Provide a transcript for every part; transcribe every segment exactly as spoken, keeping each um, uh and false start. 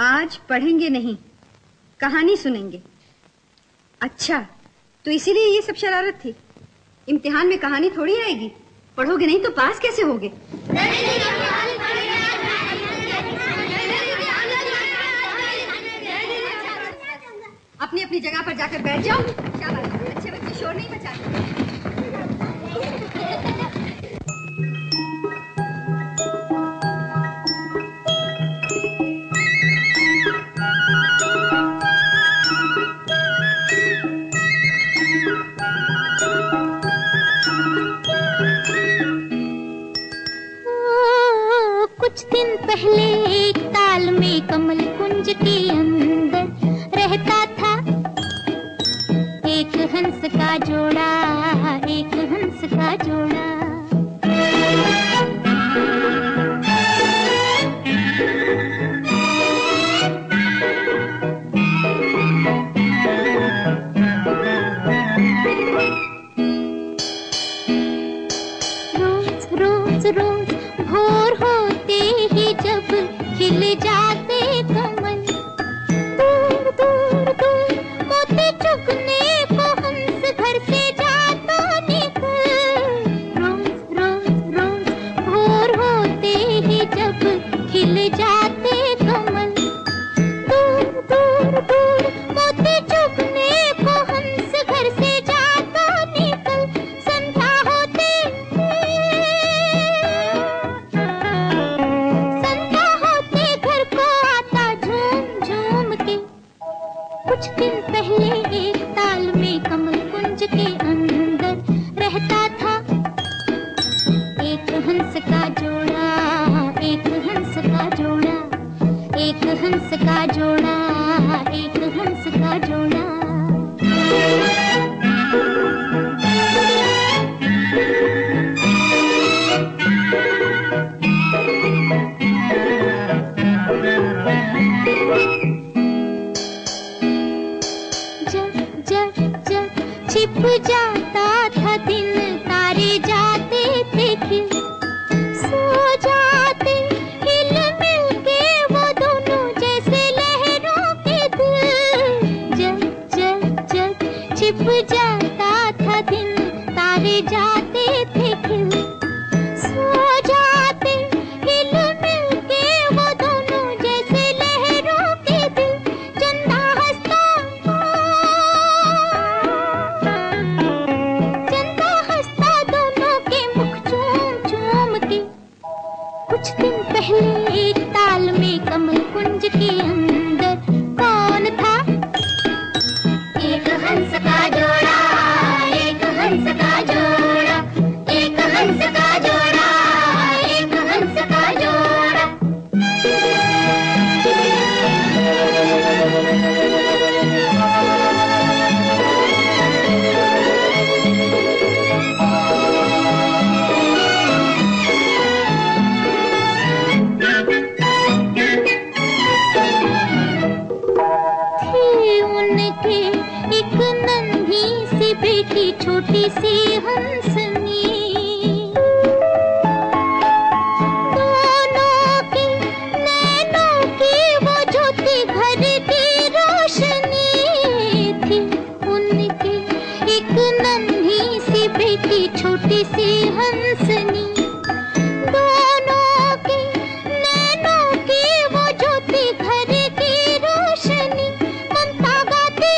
आज पढ़ेंगे नहीं, कहानी सुनेंगे। अच्छा, तो इसीलिए ये सब शरारत थी। इम्तिहान में कहानी थोड़ी आएगी, पढ़ोगे नहीं तो पास कैसे होगे? अपनी अपनी जगह पर जाकर बैठ जाओ। शाबाश, अच्छे बच्चे शोर नहीं मचाते। कुछ दिन पहले एक ताल में कमल कुंज के अंदर रहता था एक हंस का जोड़ा, एक हंस का जोड़ा। रोज रोज रोज भोर होते ही जब खिल जाते कमल, दूर दूर दूर मोती चुगने को हंस घर से जाता निकल। रोज रोज रोज भोर होते ही जब खिल जाते कमल, दूर दूर दूर मोती चुगने को हंस घर से जाता निकल। संध्या होते संध्या होते घर को आता झूम झूम के। कुछ दिन पहले एक ताल में कमल कुंज के अंदर रहता था एक हंस का जोड़ा, एक हंस का जोड़ा, एक हंस का जोड़ा, एक हंस का जोड़ा। जब जब जब छिप जाता था दिन, तारे जाते थे खिल, सो जाते हिल मिल के वो दोनों जैसे लहरों के दिल। जब जब जब छिप जाता था दिन, तारे जाते थे खिल, सो जाते हिल मिल के वो दोनों जैसे लहरों के दिल। चंदा हंसता चंदा हंसता दोनों के मुख चूम चूम के। कुछ दिन पहले एक ताल में कमल कुंज के अंदर कौन था? एक हंस का जोड़ा, एक हंस का जोड़ा, एक हंस का जोड़ा, एक हंस का जोड़ा। थी उनके एक नन्ही सी बेटी, छोटी सी हंसनी। दोनों के नैनों की वो ज्योति घर की रोशनी थी। उनके एक नन्ही सी बेटी, छोटी सी हंसनी। दोनों के नैनों की वो ज्योति घर की रोशनी। ममता गाती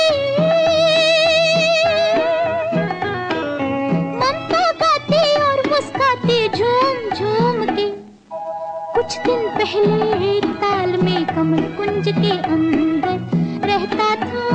ममता गाती और मुस्काती झूम झूम के। कुछ दिन पहले एक ताल में कमल कुंज के अंदर रहता था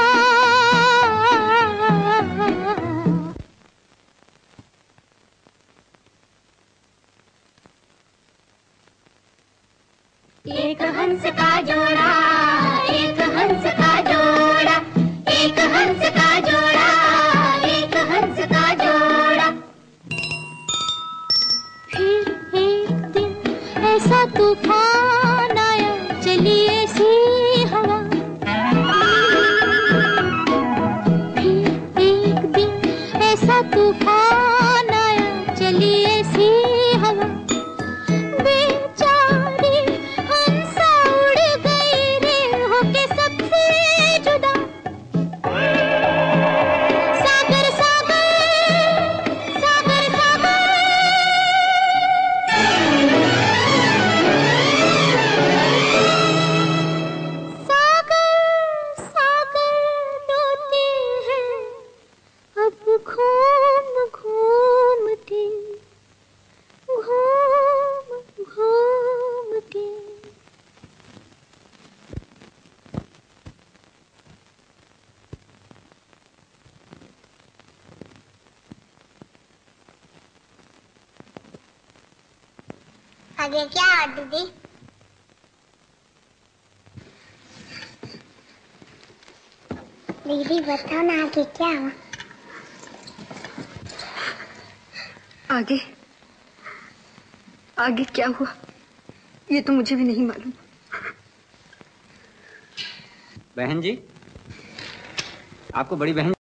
एक हंस का जोड़ा, एक हंस का जोड़ा, एक हंस का जोड़ा, एक हंस का जोड़ा। फिर एक दिन ऐसा तूफान आया, चली ऐसी हवा। फिर एक दिन ऐसा तूफान आया, चली ऐसी हवा। बेचारी हंसा उड़ गई रे आगे क्या हुआ दीदी? दीदी बताओ ना आगे क्या हुआ? आगे आगे क्या हुआ ये तो मुझे भी नहीं मालूम। बहन जी, आपको बड़ी बहन